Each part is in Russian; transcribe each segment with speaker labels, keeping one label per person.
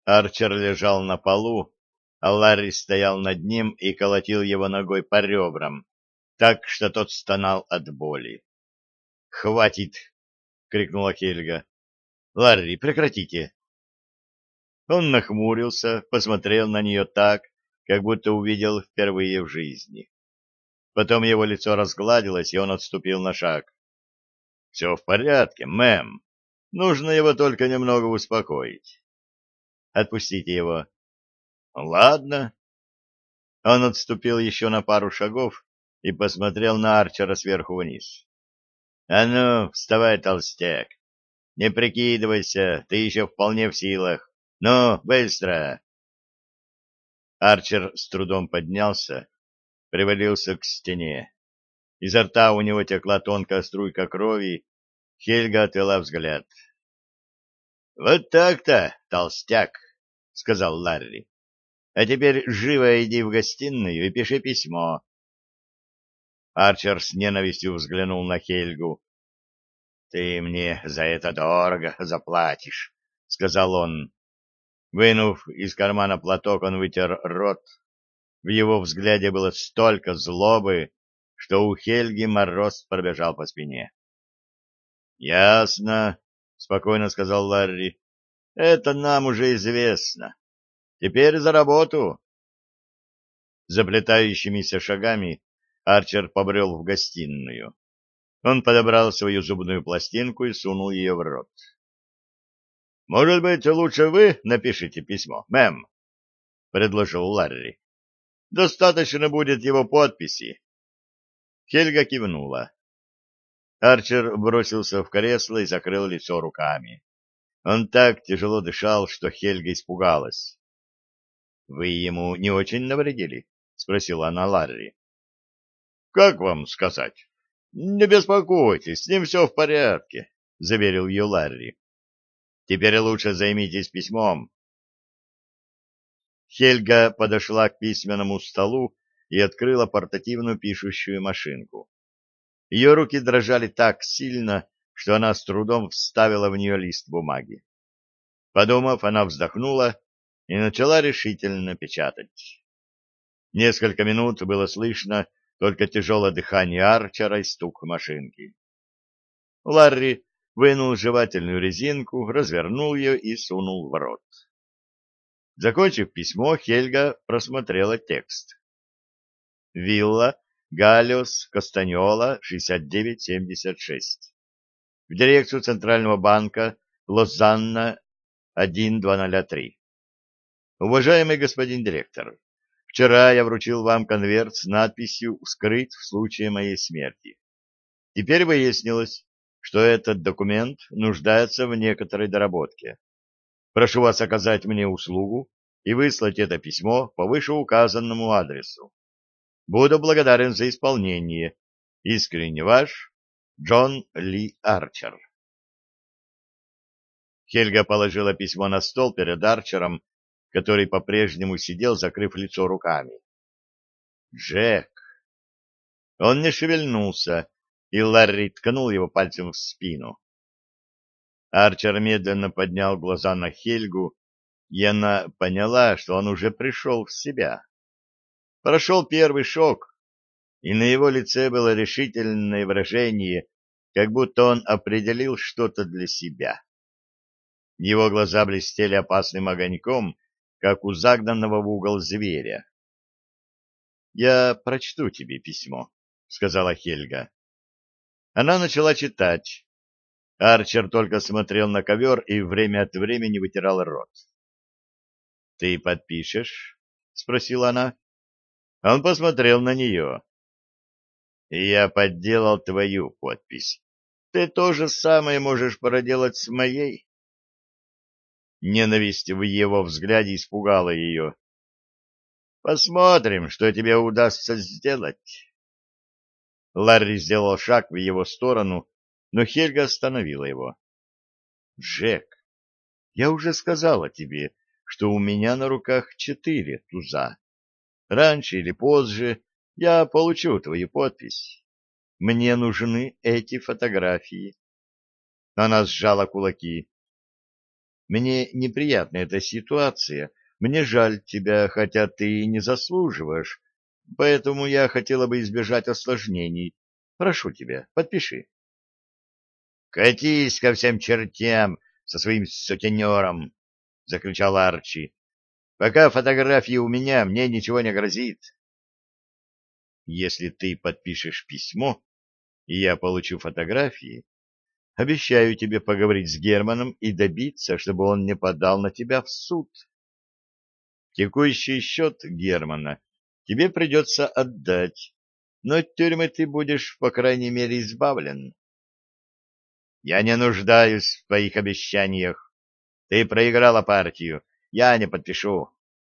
Speaker 1: Арчер лежал на полу, а Ларри стоял над ним и колотил его ногой по ребрам, так что тот стонал от боли. «Хватит!» — крикнула Хельга. «Ларри, прекратите!» Он нахмурился, посмотрел на нее так, как будто увидел впервые в жизни. Потом его лицо разгладилось, и он отступил на шаг. — Все в порядке, мэм. Нужно его только немного успокоить. — Отпустите его. — Ладно. Он отступил еще на пару шагов и посмотрел на Арчера сверху вниз. — А ну, вставай, толстяк. Не прикидывайся, ты еще вполне в силах. Ну, быстро. Арчер с трудом поднялся, привалился к стене. Изо рта у него текла тонкая струйка крови. Хельга отвела взгляд. — Вот так-то, толстяк, — сказал Ларри. — А теперь живо иди в гостиную и пиши письмо. Арчер с ненавистью взглянул на Хельгу. — Ты мне за это дорого заплатишь, — сказал он. Вынув из кармана платок, он вытер рот. В его взгляде было столько злобы, что у Хельги мороз пробежал по спине. — Ясно, — спокойно сказал Ларри. — Это нам уже известно. Теперь за работу. Заплетающимися шагами Арчер побрел в гостиную. Он подобрал свою зубную пластинку и сунул ее в рот. — Может быть, лучше вы напишите письмо, мэм? — предложил Ларри. — Достаточно будет его подписи. Хельга кивнула. Арчер бросился в кресло и закрыл лицо руками. Он так тяжело дышал, что Хельга испугалась. — Вы ему не очень навредили? — спросила она Ларри. — Как вам сказать? — Не беспокойтесь, с ним все в порядке, — заверил ее Ларри. — Теперь лучше займитесь письмом. Хельга подошла к письменному столу и открыла портативную пишущую машинку. Ее руки дрожали так сильно, что она с трудом вставила в нее лист бумаги. Подумав, она вздохнула и начала решительно печатать. Несколько минут было слышно только тяжелое дыхание Арчера и стук машинки. Ларри вынул жевательную резинку, развернул ее и сунул в рот. Закончив письмо, Хельга просмотрела текст. Вилла Галиос Кастаньола, 6976. В дирекцию Центрального банка Лозанна 1203. Уважаемый господин директор, вчера я вручил вам конверт с надписью «Вскрыть в случае моей смерти». Теперь выяснилось, что этот документ нуждается в некоторой доработке. Прошу вас оказать мне услугу и выслать это письмо по вышеуказанному адресу. Буду благодарен за исполнение. Искренне ваш, Джон Ли Арчер. Хельга положила письмо на стол перед Арчером, который по-прежнему сидел, закрыв лицо руками. Джек. Он не шевельнулся, и Ларри ткнул его пальцем в спину. Арчер медленно поднял глаза на Хельгу, и она поняла, что он уже пришел в себя. Прошел первый шок, и на его лице было решительное выражение, как будто он определил что-то для себя. Его глаза блестели опасным огоньком, как у загнанного в угол зверя. — Я прочту тебе письмо, — сказала Хельга. Она начала читать. Арчер только смотрел на ковер и время от времени вытирал рот. — Ты подпишешь? — спросила она. Он посмотрел на нее. — Я подделал твою подпись. Ты то же самое можешь проделать с моей. Ненависть в его взгляде испугала ее. — Посмотрим, что тебе удастся сделать. Ларри сделал шаг в его сторону, но Хельга остановила его. — Джек, я уже сказала тебе, что у меня на руках 4 туза. Раньше или позже я получу твою подпись. Мне нужны эти фотографии. Она сжала кулаки. Мне неприятна эта ситуация. Мне жаль тебя, хотя ты и не заслуживаешь. Поэтому я хотела бы избежать осложнений. Прошу тебя, подпиши. — Катись ко всем чертям со своим сутенером! — закричал Арчи. — Пока фотографии у меня, мне ничего не грозит. — Если ты подпишешь письмо, и я получу фотографии, обещаю тебе поговорить с Германом и добиться, чтобы он не подал на тебя в суд. Текущий счет Германа тебе придется отдать, но от тюрьмы ты будешь, по крайней мере, избавлен. Я не нуждаюсь в твоих обещаниях. Ты проиграла партию. Я не подпишу.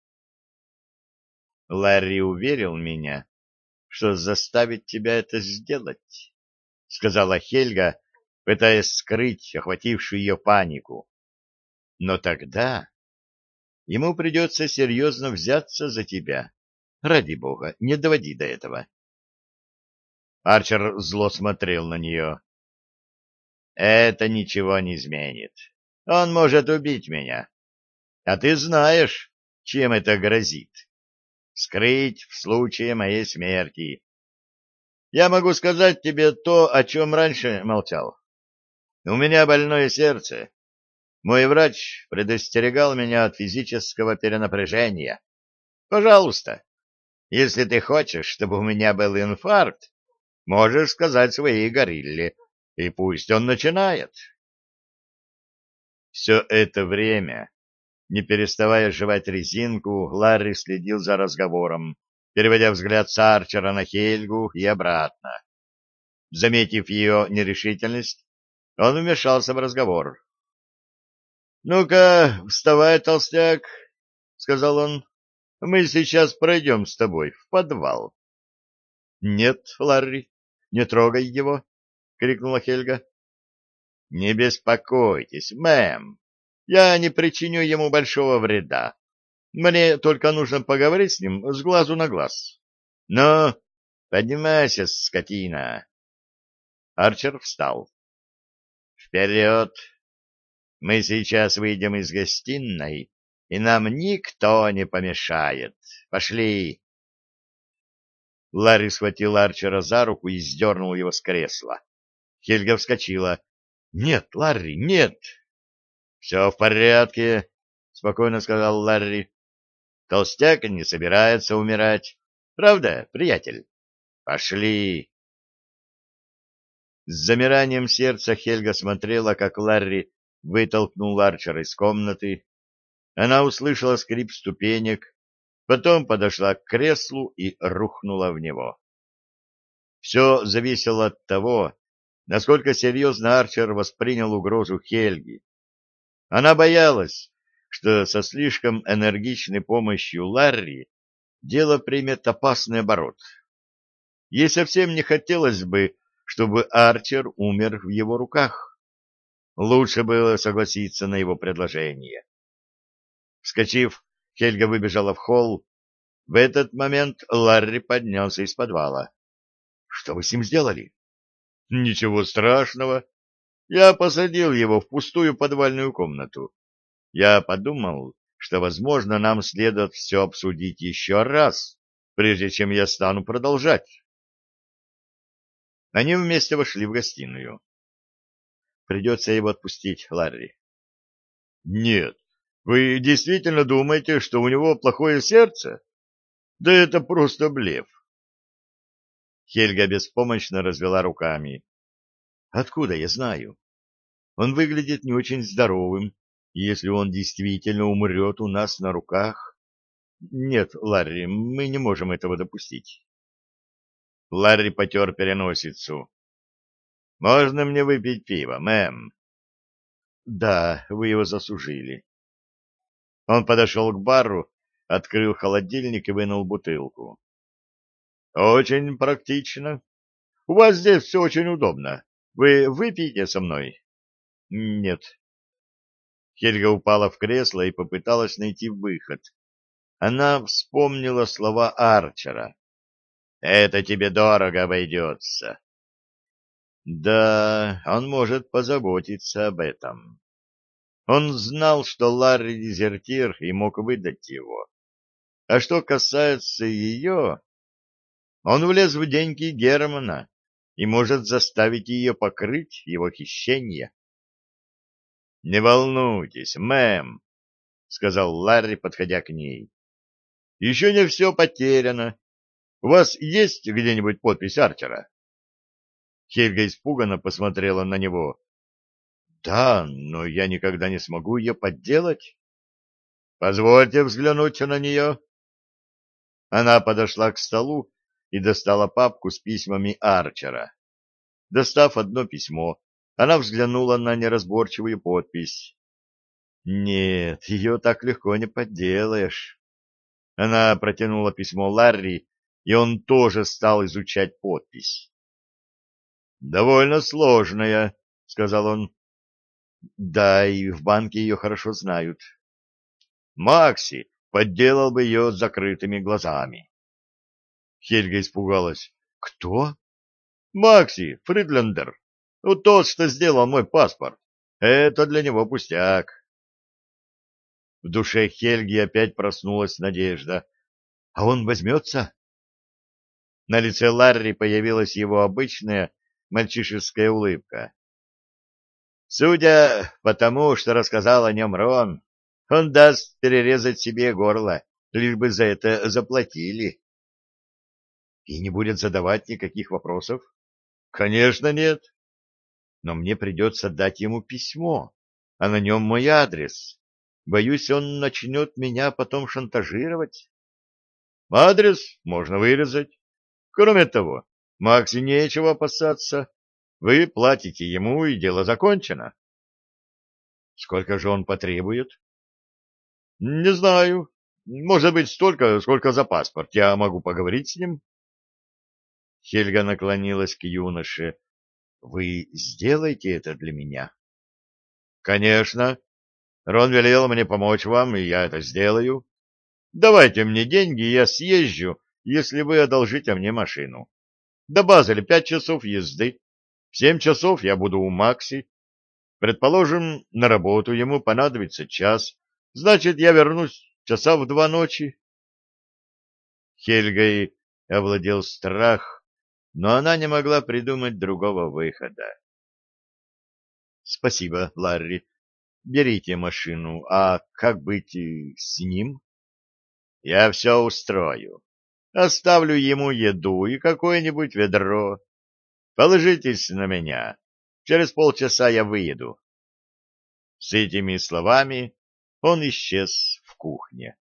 Speaker 1: Ларри уверил меня, что заставит тебя это сделать, — сказала Хельга, пытаясь скрыть охватившую ее панику. Но тогда ему придется серьезно взяться за тебя. Ради бога, не доводи до этого. Арчер зло смотрел на нее. Это ничего не изменит. Он может убить меня. А ты знаешь, чем это грозит. Скрыть в случае моей смерти. Я могу сказать тебе то, о чем раньше молчал. У меня больное сердце. Мой врач предостерегал меня от физического перенапряжения. Пожалуйста, если ты хочешь, чтобы у меня был инфаркт, можешь сказать своей горилле, и пусть он начинает. Все это время, не переставая жевать резинку, Ларри следил за разговором, переводя взгляд с Арчера на Хельгу и обратно. Заметив ее нерешительность, он вмешался в разговор. — Ну-ка, вставай, толстяк, — сказал он. — Мы сейчас пройдем с тобой в подвал. — Нет, Ларри, не трогай его, — крикнула Хельга. — Не беспокойтесь, мэм. Я не причиню ему большого вреда. Мне только нужно поговорить с ним с глазу на глаз. Ну, поднимайся, скотина. Арчер встал. Вперед! Мы сейчас выйдем из гостиной, и нам никто не помешает. Пошли. Ларри схватил Арчера за руку и сдернул его с кресла. Хельга вскочила. — Нет, Ларри, нет! — Все в порядке, — спокойно сказал Ларри. — Толстяк не собирается умирать. Правда, приятель? Пошли. С замиранием сердца Хельга смотрела, как Ларри вытолкнул Арчера из комнаты. Она услышала скрип ступенек, потом подошла к креслу и рухнула в него. Все зависело от того, насколько серьезно Арчер воспринял угрозу Хельги. Она боялась, что со слишком энергичной помощью Ларри дело примет опасный оборот. Ей совсем не хотелось бы, чтобы Арчер умер в его руках. Лучше было согласиться на его предложение. Вскочив, Хельга выбежала в холл. В этот момент Ларри поднялся из подвала. — Что вы с ним сделали? — Ничего страшного. Я посадил его в пустую подвальную комнату. Я подумал, что, возможно, нам следует все обсудить еще раз, прежде чем я стану продолжать. Они вместе вошли в гостиную. Придется его отпустить, Ларри. — Нет, вы действительно думаете, что у него плохое сердце? Да это просто блеф. Хельга беспомощно развела руками. — Откуда я знаю? Он выглядит не очень здоровым, и если он действительно умрет у нас на руках... Нет, Ларри, мы не можем этого допустить. Ларри потер переносицу. — Можно мне выпить пиво, мэм? — Да, вы его заслужили. Он подошел к бару, открыл холодильник и вынул бутылку. — Очень практично. У вас здесь все очень удобно. Вы выпьете со мной? — Нет. Хельга упала в кресло и попыталась найти выход. Она вспомнила слова Арчера. «Это тебе дорого обойдется». Да, он может позаботиться об этом. Он знал, что Ларри дезертир и мог выдать его. А что касается ее, он влез в деньги Германа и может заставить ее покрыть его хищение. — Не волнуйтесь, мэм, — сказал Ларри, подходя к ней. — Еще не все потеряно. У вас есть где-нибудь подпись Арчера? Хельга испуганно посмотрела на него. — Да, но я никогда не смогу ее подделать. — Позвольте взглянуть на нее. Она подошла к столу и достала папку с письмами Арчера. Достав одно письмо, она взглянула на неразборчивую подпись. Нет, ее так легко не подделаешь. Она протянула письмо Ларри, и он тоже стал изучать подпись. «Довольно сложная», — сказал он. «Да, и в банке ее хорошо знают. Макси подделал бы ее с закрытыми глазами». Хельга испугалась. «Кто?» «Макси Фридлендер. Ну, тот, что сделал мой паспорт. Это для него пустяк». В душе Хельги опять проснулась надежда. «А он возьмется?» На лице Ларри появилась его обычная мальчишеская улыбка. «Судя по тому, что рассказал о нем Рон, он даст перерезать себе горло, лишь бы за это заплатили». «И не будет задавать никаких вопросов?» «Конечно нет. Но мне придется дать ему письмо, а на нем мой адрес. Боюсь, он начнет меня потом шантажировать». «Адрес можно вырезать. Кроме того, Макси нечего опасаться. Вы платите ему, и дело закончено». «Сколько же он потребует?» «Не знаю. Может быть, столько, сколько за паспорт. Я могу поговорить с ним». Хельга наклонилась к юноше. «Вы сделаете это для меня?» «Конечно. Рон велел мне помочь вам, и я это сделаю. Давайте мне деньги, и я съезжу, если вы одолжите мне машину. До Базеля 5 часов езды. В 7 часов я буду у Макси. Предположим, на работу ему понадобится час. Значит, я вернусь часа в 2 ночи». Хельгой овладел страх, но она не могла придумать другого выхода. «Спасибо, Ларри. Берите машину. А как быть с ним?» «Я все устрою. Оставлю ему еду и какое-нибудь ведро. Положитесь на меня. Через полчаса я выеду». С этими словами он исчез в кухне.